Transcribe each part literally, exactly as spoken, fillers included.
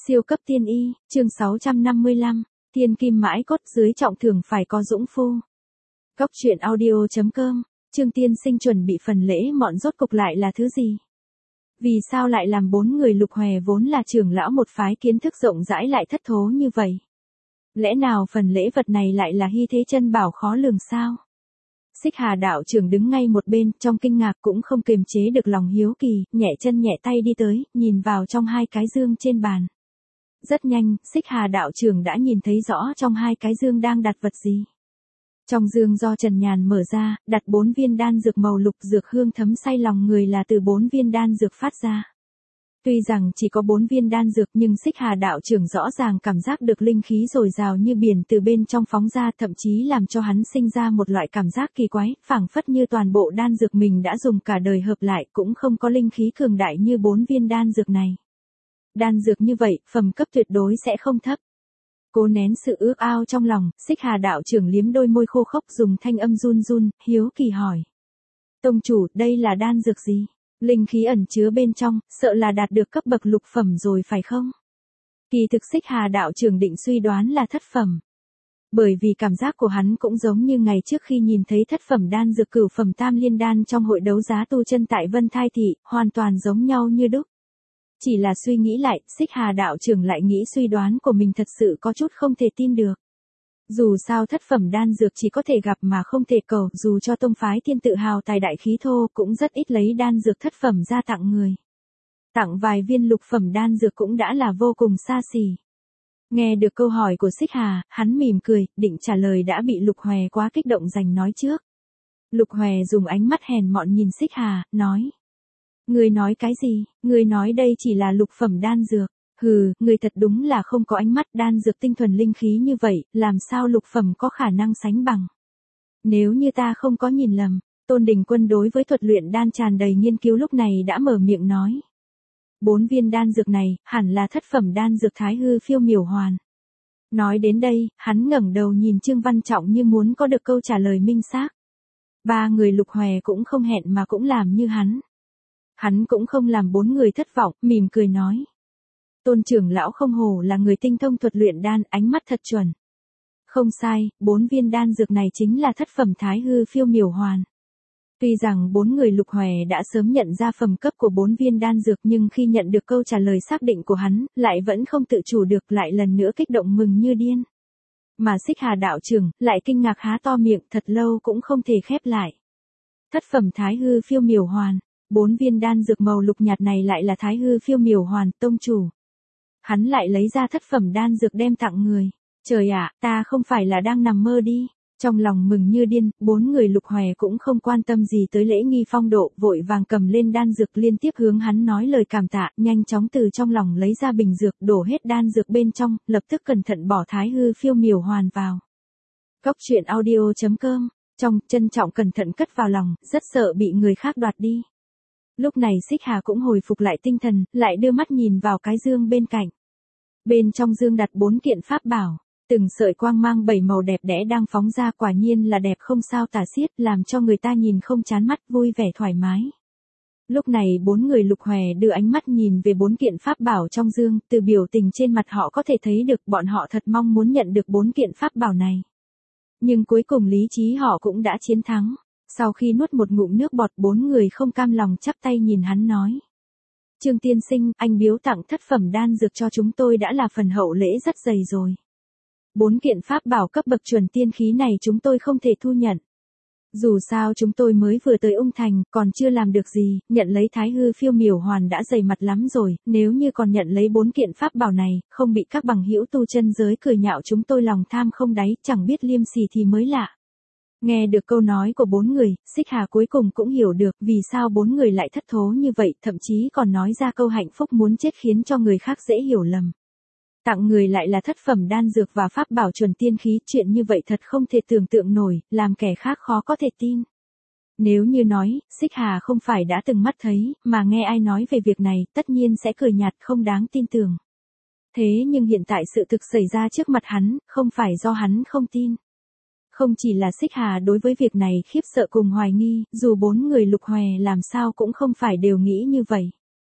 Siêu cấp tiên y, chương sáu trăm năm mươi lăm, thiên kim mãi cốt dưới trọng thường phải có dũng phu. Góc truyện audio.com, Trương tiên sinh chuẩn bị phần lễ mọn rốt cục lại là thứ gì? Vì sao lại làm bốn người Lục Hòe vốn là trưởng lão một phái kiến thức rộng rãi lại thất thố như vậy? Lẽ nào phần lễ vật này lại là hy thế chân bảo khó lường sao? Xích Hà đạo trưởng đứng ngay một bên, trong kinh ngạc cũng không kiềm chế được lòng hiếu kỳ, nhẹ chân nhẹ tay đi tới, nhìn vào trong hai cái dương trên bàn. Rất nhanh, Xích Hà đạo trưởng đã nhìn thấy rõ trong hai cái dương đang đặt vật gì. Trong dương do Trần Nhàn mở ra, đặt bốn viên đan dược màu lục, dược hương thấm say lòng người là từ bốn viên đan dược phát ra. Tuy rằng chỉ có bốn viên đan dược nhưng Xích Hà đạo trưởng rõ ràng cảm giác được linh khí dồi dào như biển từ bên trong phóng ra, thậm chí làm cho hắn sinh ra một loại cảm giác kỳ quái, phảng phất như toàn bộ đan dược mình đã dùng cả đời hợp lại cũng không có linh khí cường đại như bốn viên đan dược này. Đan dược như vậy, phẩm cấp tuyệt đối sẽ không thấp. Cố nén sự ước ao trong lòng, Xích Hà đạo trưởng liếm đôi môi khô khốc dùng thanh âm run run, hiếu kỳ hỏi. Tông chủ, đây là đan dược gì? Linh khí ẩn chứa bên trong, sợ là đạt được cấp bậc lục phẩm rồi phải không? Kỳ thực Xích Hà đạo trưởng định suy đoán là thất phẩm. Bởi vì cảm giác của hắn cũng giống như ngày trước khi nhìn thấy thất phẩm đan dược cửu phẩm tam liên đan trong hội đấu giá tu chân tại Vân Thai Thị, hoàn toàn giống nhau như đúc. Chỉ là suy nghĩ lại, Xích Hà đạo trưởng lại nghĩ suy đoán của mình thật sự có chút không thể tin được. Dù sao thất phẩm đan dược chỉ có thể gặp mà không thể cầu, dù cho tông phái Thiên tự hào tài đại khí thô cũng rất ít lấy đan dược thất phẩm ra tặng người. Tặng vài viên lục phẩm đan dược cũng đã là vô cùng xa xỉ. Nghe được câu hỏi của Xích Hà, hắn mỉm cười, định trả lời đã bị Lục Hòe quá kích động giành nói trước. Lục Hòe dùng ánh mắt hèn mọn nhìn Xích Hà, nói. Ngươi nói cái gì, ngươi nói đây chỉ là lục phẩm đan dược. Hừ, ngươi thật đúng là không có ánh mắt, đan dược tinh thuần linh khí như vậy, làm sao lục phẩm có khả năng sánh bằng. Nếu như ta không có nhìn lầm, Tôn Đình Quân đối với thuật luyện đan tràn đầy nghiên cứu lúc này đã mở miệng nói. Bốn viên đan dược này, hẳn là thất phẩm đan dược Thái Hư Phiêu Miểu Hoàn. Nói đến đây, hắn ngẩng đầu nhìn Trương Văn Trọng như muốn có được câu trả lời minh xác. Ba người Lục Hòe cũng không hẹn mà cũng làm như hắn. Hắn cũng không làm bốn người thất vọng, mỉm cười nói. Tôn trưởng lão không hổ là người tinh thông thuật luyện đan, ánh mắt thật chuẩn. Không sai, bốn viên đan dược này chính là thất phẩm Thái Hư Phiêu Miểu Hoàn. Tuy rằng bốn người Lục Hòe đã sớm nhận ra phẩm cấp của bốn viên đan dược nhưng khi nhận được câu trả lời xác định của hắn, lại vẫn không tự chủ được, lại lần nữa kích động mừng như điên. Mà Xích Hà đạo trưởng lại kinh ngạc há to miệng thật lâu cũng không thể khép lại. Thất phẩm Thái Hư Phiêu Miểu Hoàn. Bốn viên đan dược màu lục nhạt này lại là Thái Hư Phiêu Miểu Hoàn, tông chủ. Hắn lại lấy ra thất phẩm đan dược đem tặng người. Trời ạ, ta không phải là đang nằm mơ đi. Trong lòng mừng như điên, bốn người Lục Hòe cũng không quan tâm gì tới lễ nghi phong độ, vội vàng cầm lên đan dược liên tiếp hướng hắn nói lời cảm tạ, nhanh chóng từ trong lòng lấy ra bình dược, đổ hết đan dược bên trong, lập tức cẩn thận bỏ Thái Hư Phiêu Miểu Hoàn vào. Góc truyện audio.com, trong trân trọng cẩn thận cất vào lòng, rất sợ bị người khác đoạt đi. Lúc này Xích Hà cũng hồi phục lại tinh thần, lại đưa mắt nhìn vào cái dương bên cạnh. Bên trong dương đặt bốn kiện pháp bảo, từng sợi quang mang bảy màu đẹp đẽ đang phóng ra, quả nhiên là đẹp không sao tả xiết, làm cho người ta nhìn không chán mắt, vui vẻ thoải mái. Lúc này bốn người Lục Hòe đưa ánh mắt nhìn về bốn kiện pháp bảo trong dương, từ biểu tình trên mặt họ có thể thấy được bọn họ thật mong muốn nhận được bốn kiện pháp bảo này. Nhưng cuối cùng lý trí họ cũng đã chiến thắng. Sau khi nuốt một ngụm nước bọt, bốn người không cam lòng chắp tay nhìn hắn nói. Trương tiên sinh, anh biếu tặng thất phẩm đan dược cho chúng tôi đã là phần hậu lễ rất dày rồi. Bốn kiện pháp bảo cấp bậc chuẩn tiên khí này chúng tôi không thể thu nhận. Dù sao chúng tôi mới vừa tới Ung Thành, còn chưa làm được gì, nhận lấy Thái Hư Phiêu Miểu Hoàn đã dày mặt lắm rồi, nếu như còn nhận lấy bốn kiện pháp bảo này, không bị các bằng hữu tu chân giới cười nhạo chúng tôi lòng tham không đáy, chẳng biết liêm sỉ thì mới lạ. Nghe được câu nói của bốn người, Xích Hà cuối cùng cũng hiểu được vì sao bốn người lại thất thố như vậy, thậm chí còn nói ra câu hạnh phúc muốn chết khiến cho người khác dễ hiểu lầm. Tặng người lại là thất phẩm đan dược và pháp bảo chuẩn tiên khí, chuyện như vậy thật không thể tưởng tượng nổi, làm kẻ khác khó có thể tin. Nếu như nói, Xích Hà không phải đã từng mắt thấy, mà nghe ai nói về việc này, tất nhiên sẽ cười nhạt không đáng tin tưởng. Thế nhưng hiện tại sự thực xảy ra trước mặt hắn, không phải do hắn không tin. Không chỉ là Xích Hà đối với việc này khiếp sợ cùng hoài nghi, dù bốn người Lục Hòe làm sao cũng không phải đều nghĩ như vậy.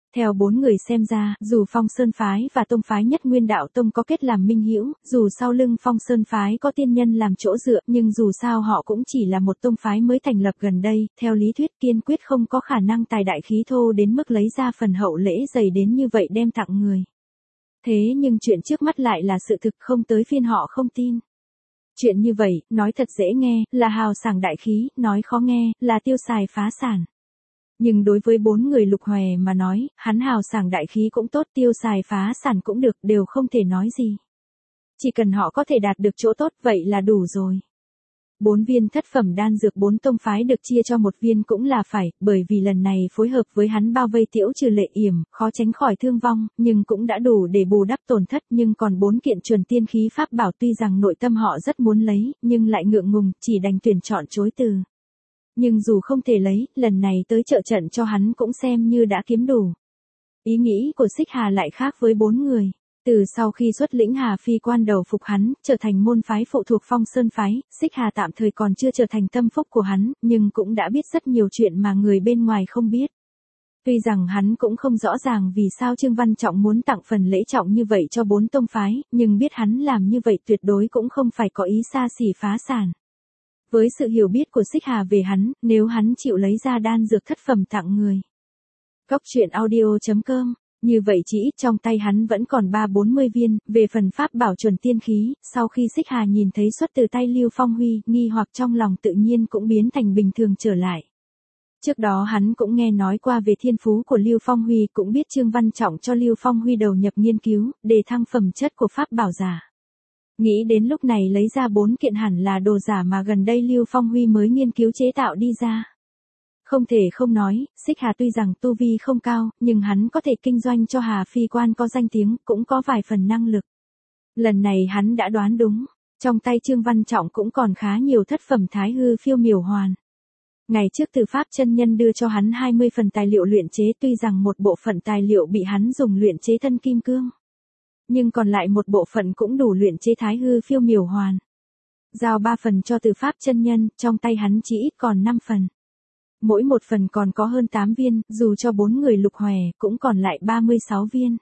Theo bốn người xem ra, dù Phong Sơn Phái và Tông Phái Nhất Nguyên Đạo Tông có kết làm minh hữu, dù sau lưng Phong Sơn Phái có tiên nhân làm chỗ dựa, nhưng dù sao họ cũng chỉ là một tông phái mới thành lập gần đây, theo lý thuyết kiên quyết không có khả năng tài đại khí thô đến mức lấy ra phần hậu lễ dày đến như vậy đem tặng người. Thế nhưng chuyện trước mắt lại là sự thực, không tới phiên họ không tin. Chuyện như vậy, nói thật dễ nghe, là hào sảng đại khí, nói khó nghe, là tiêu xài phá sản. Nhưng đối với bốn người Lục Hòe mà nói, hắn hào sảng đại khí cũng tốt, tiêu xài phá sản cũng được, đều không thể nói gì. Chỉ cần họ có thể đạt được chỗ tốt, vậy là đủ rồi. Bốn viên thất phẩm đan dược bốn tông phái được chia cho một viên cũng là phải, bởi vì lần này phối hợp với hắn bao vây Tiễu Trừ Lệ Yểm, khó tránh khỏi thương vong, nhưng cũng đã đủ để bù đắp tổn thất, nhưng còn bốn kiện chuẩn tiên khí pháp bảo tuy rằng nội tâm họ rất muốn lấy, nhưng lại ngượng ngùng, chỉ đành tuyển chọn chối từ. Nhưng dù không thể lấy, lần này tới trợ trận cho hắn cũng xem như đã kiếm đủ. Ý nghĩ của Xích Hà lại khác với bốn người. Từ sau khi xuất lĩnh Hà Phi quan đầu phục hắn, trở thành môn phái phụ thuộc Phong Sơn Phái, Xích Hà tạm thời còn chưa trở thành tâm phúc của hắn, nhưng cũng đã biết rất nhiều chuyện mà người bên ngoài không biết. Tuy rằng hắn cũng không rõ ràng vì sao Trương Văn Trọng muốn tặng phần lễ trọng như vậy cho bốn tông phái, nhưng biết hắn làm như vậy tuyệt đối cũng không phải có ý xa xỉ phá sản. Với sự hiểu biết của Xích Hà về hắn, nếu hắn chịu lấy ra đan dược thất phẩm tặng người. Góc truyện audio chấm com. Như vậy chỉ ít trong tay hắn vẫn còn ba bốn mươi viên, về phần pháp bảo chuẩn tiên khí, sau khi Xích Hà nhìn thấy xuất từ tay Lưu Phong Huy, nghi hoặc trong lòng tự nhiên cũng biến thành bình thường trở lại. Trước đó hắn cũng nghe nói qua về thiên phú của Lưu Phong Huy, cũng biết Trương Văn Trọng cho Lưu Phong Huy đầu nhập nghiên cứu, để thăng phẩm chất của pháp bảo giả. Nghĩ đến lúc này lấy ra bốn kiện hẳn là đồ giả mà gần đây Lưu Phong Huy mới nghiên cứu chế tạo đi ra. Không thể không nói, Xích Hà tuy rằng tu vi không cao, nhưng hắn có thể kinh doanh cho Hà Phi quan có danh tiếng, cũng có vài phần năng lực. Lần này hắn đã đoán đúng, trong tay Trương Văn Trọng cũng còn khá nhiều thất phẩm thái hư phiêu miểu hoàn. Ngày trước Từ Pháp chân nhân đưa cho hắn hai mươi phần tài liệu luyện chế, tuy rằng một bộ phận tài liệu bị hắn dùng luyện chế thân kim cương. Nhưng còn lại một bộ phận cũng đủ luyện chế thái hư phiêu miểu hoàn. Giao ba phần cho Từ Pháp chân nhân, trong tay hắn chỉ ít còn năm phần. Mỗi một phần còn có hơn tám viên, dù cho bốn người Lục Hòe, cũng còn lại ba mươi sáu viên.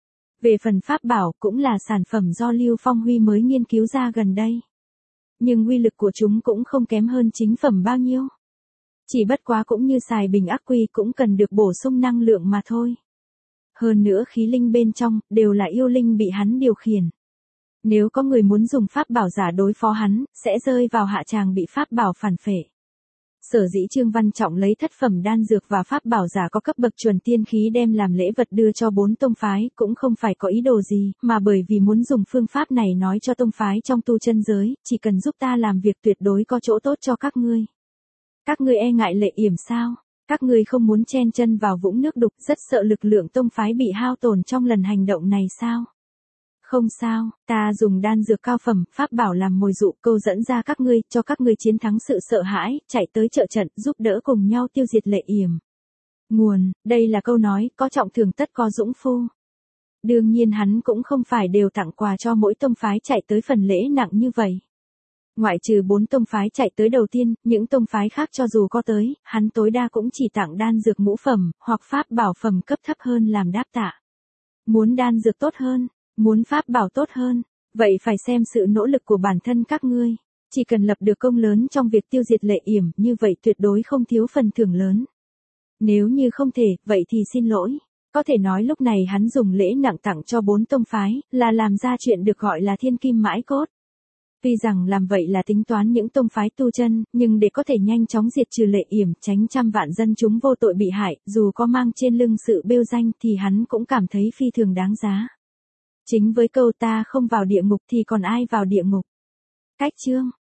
Về phần pháp bảo, cũng là sản phẩm do Lưu Phong Huy mới nghiên cứu ra gần đây. Nhưng uy lực của chúng cũng không kém hơn chính phẩm bao nhiêu. Chỉ bất quá cũng như xài bình ắc quy cũng cần được bổ sung năng lượng mà thôi. Hơn nữa khí linh bên trong, đều là yêu linh bị hắn điều khiển. Nếu có người muốn dùng pháp bảo giả đối phó hắn, sẽ rơi vào hạ tràng bị pháp bảo phản phệ. Sở dĩ Trương Văn Trọng lấy thất phẩm đan dược và pháp bảo giả có cấp bậc chuẩn tiên khí đem làm lễ vật đưa cho bốn tông phái, cũng không phải có ý đồ gì, mà bởi vì muốn dùng phương pháp này nói cho tông phái trong tu chân giới, chỉ cần giúp ta làm việc tuyệt đối có chỗ tốt cho các ngươi. Các ngươi e ngại Lệ Yểm sao? Các ngươi không muốn chen chân vào vũng nước đục, rất sợ lực lượng tông phái bị hao tổn trong lần hành động này sao? Không sao, ta dùng đan dược cao phẩm, pháp bảo làm mồi dụ, câu dẫn ra các ngươi, cho các ngươi chiến thắng sự sợ hãi, chạy tới trợ trận, giúp đỡ cùng nhau tiêu diệt Lệ Yểm. Nguồn, đây là câu nói, có trọng thưởng tất có dũng phu. Đương nhiên hắn cũng không phải đều tặng quà cho mỗi tông phái chạy tới phần lễ nặng như vậy. Ngoại trừ bốn tông phái chạy tới đầu tiên, những tông phái khác cho dù có tới, hắn tối đa cũng chỉ tặng đan dược ngũ phẩm, hoặc pháp bảo phẩm cấp thấp hơn làm đáp tạ. Muốn đan dược tốt hơn, muốn pháp bảo tốt hơn, vậy phải xem sự nỗ lực của bản thân các ngươi. Chỉ cần lập được công lớn trong việc tiêu diệt Lệ Yểm, như vậy tuyệt đối không thiếu phần thưởng lớn. Nếu như không thể, vậy thì xin lỗi. Có thể nói lúc này hắn dùng lễ nặng tặng cho bốn tông phái, là làm ra chuyện được gọi là thiên kim mãi cốt. Tuy rằng làm vậy là tính toán những tông phái tu chân, nhưng để có thể nhanh chóng diệt trừ Lệ Yểm, tránh trăm vạn dân chúng vô tội bị hại, dù có mang trên lưng sự bêu danh thì hắn cũng cảm thấy phi thường đáng giá. Chính với câu ta không vào địa ngục thì còn ai vào địa ngục. Cách chương